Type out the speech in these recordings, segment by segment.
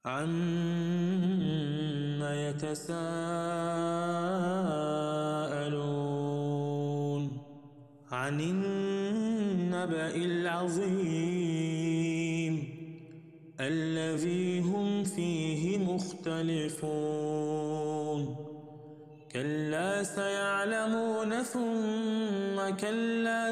عَمَّ يَتَسَاءَلُونَ عَنِ النَّبَإِ الْعَظِيمِ الَّذِي هُمْ فِيهِ مُخْتَلِفُونَ كَلَّا سَيَعْلَمُونَ ثُمَّ كَلَّا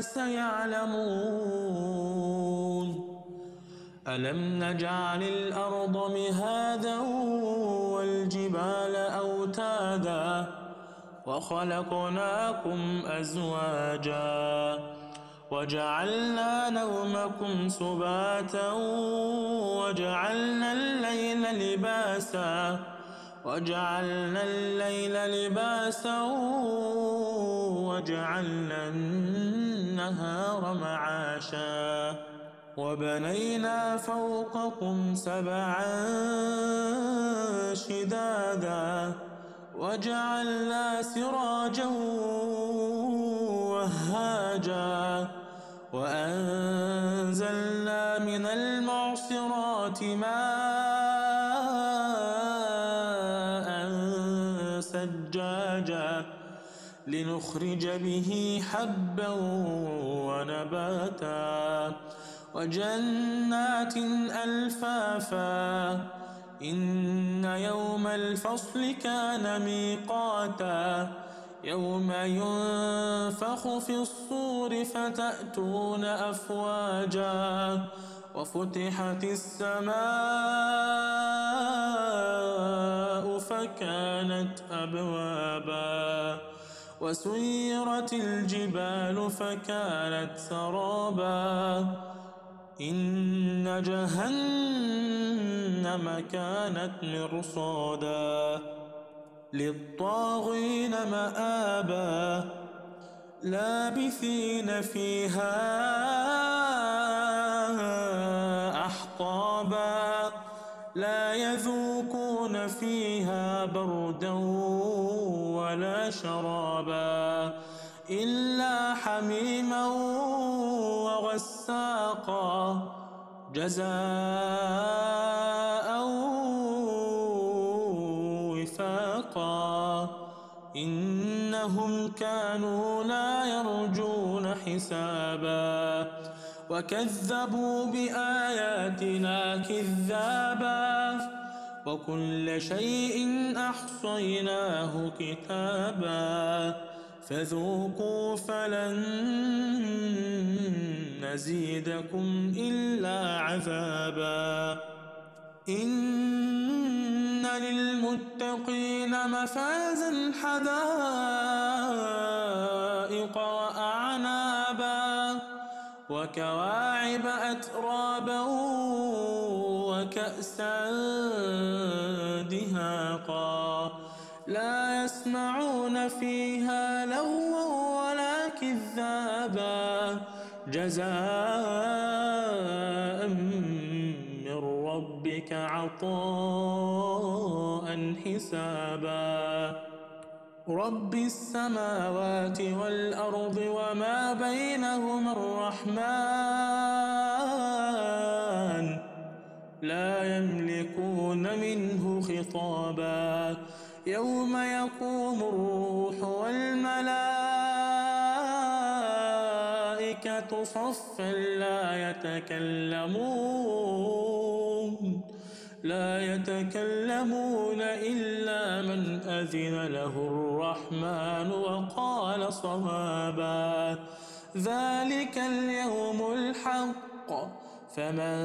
سَيَعْلَمُونَ أَلَمْ نَجْعَلِ الْأَرْضَ مِهَادًا وَالْجِبَالَ أَوْتَادًا وَخَلَقْنَاكُمْ أَزْوَاجًا وَجَعَلْنَا نَوْمَكُمْ سُبَاتًا وَجَعَلْنَا اللَّيْلَ لِبَاسًا وَجَعَلْنَا النَّهَارَ مَعَاشًا وَبَنَيْنَا فَوْقَكُمْ سَبْعًا شِدَادًا وَجَعَلْنَا سِرَاجًا وَهَّاجًا وَأَنزَلْنَا مِنَ الْمُعْصِرَاتِ مَاءً ثَجَّاجًا لِنُخْرِجَ بِهِ حَبًّا وَنَبَاتًا وَجَنَّاتٍ أَلْفَافًا إِنَّ يَوْمَ الْفَصْلِ كَانَ مِيقَاتًا يَوْمَ يُنفَخُ فِي الصُّورِ فَتَأْتُونَ أَفْوَاجًا وَفُتِحَتِ السَّمَاءُ فَكَانَتْ أَبْوَابًا وَسُيِّرَتِ الْجِبَالُ فَكَانَتْ سَرَابًا إِنَّ جَهَنَّمَ كَانَتْ مِرْصَادًا لِلطَّاغِينَ مَآبًا لَابِثِينَ فِيهَا أَحْقَابًا لَا يَذُوقُونَ فِيهَا بَرْدًا وَلَا شَرَابًا إِلَّا حَمِيمًا وَغَسَّاقًا جَزَاءً وِفَاقًا إِنَّهُمْ كَانُوا لَا يَرْجُونَ حِسَابًا وَكَذَّبُوا بِآيَاتِنَا كِذَّابًا وَكُلَّ شَيْءٍ أَحْصَيْنَاهُ كِتَابًا فَذُوقُوا فَلَن نَّزِيدَكُمْ إِلَّا عَذَابًا إِنَّ لِلْمُتَّقِينَ مَفَازًا حَدَائِقَ وَأَعْنَابًا وَكَوَاعِبَ أَتْرَابًا وَكَأْسًا دِهَاقًا لَا يَسْمَعُونَ فِيهَا لَغْوًا وَلَا كِذَّابًا جَزَاءً مِّن رَّبِّكَ عَطَاءً حِسَابًا رَبِّ السَّمَاوَاتِ وَالْأَرْضِ وَمَا بَيْنَهُمَا الرَّحْمَنُ لَا يَمْلِكُونَ مِنْهُ خِطَابًا يَوْمَ يَقُومُ الرُّوحُ وَالْمَلَائِكَةُ صَفًّا لا يتكلمون إلا من أذن له الرحمن وقال صوابا ذلك اليوم الحق فمن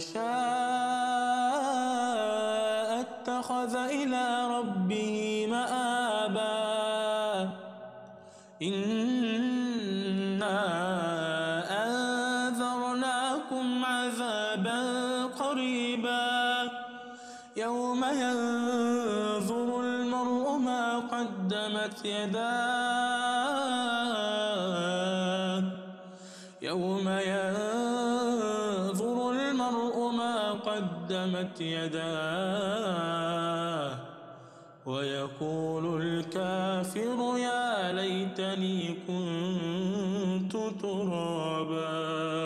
شاء اتخذ إلى ربه مآبا إنا أنذرناكم عذابا قريبا يوم ينظر المرء ما قدمت يداه يوم ينظر المرء ما قدمت يداه ويقول الكافر يا ليتني كنت ترابا.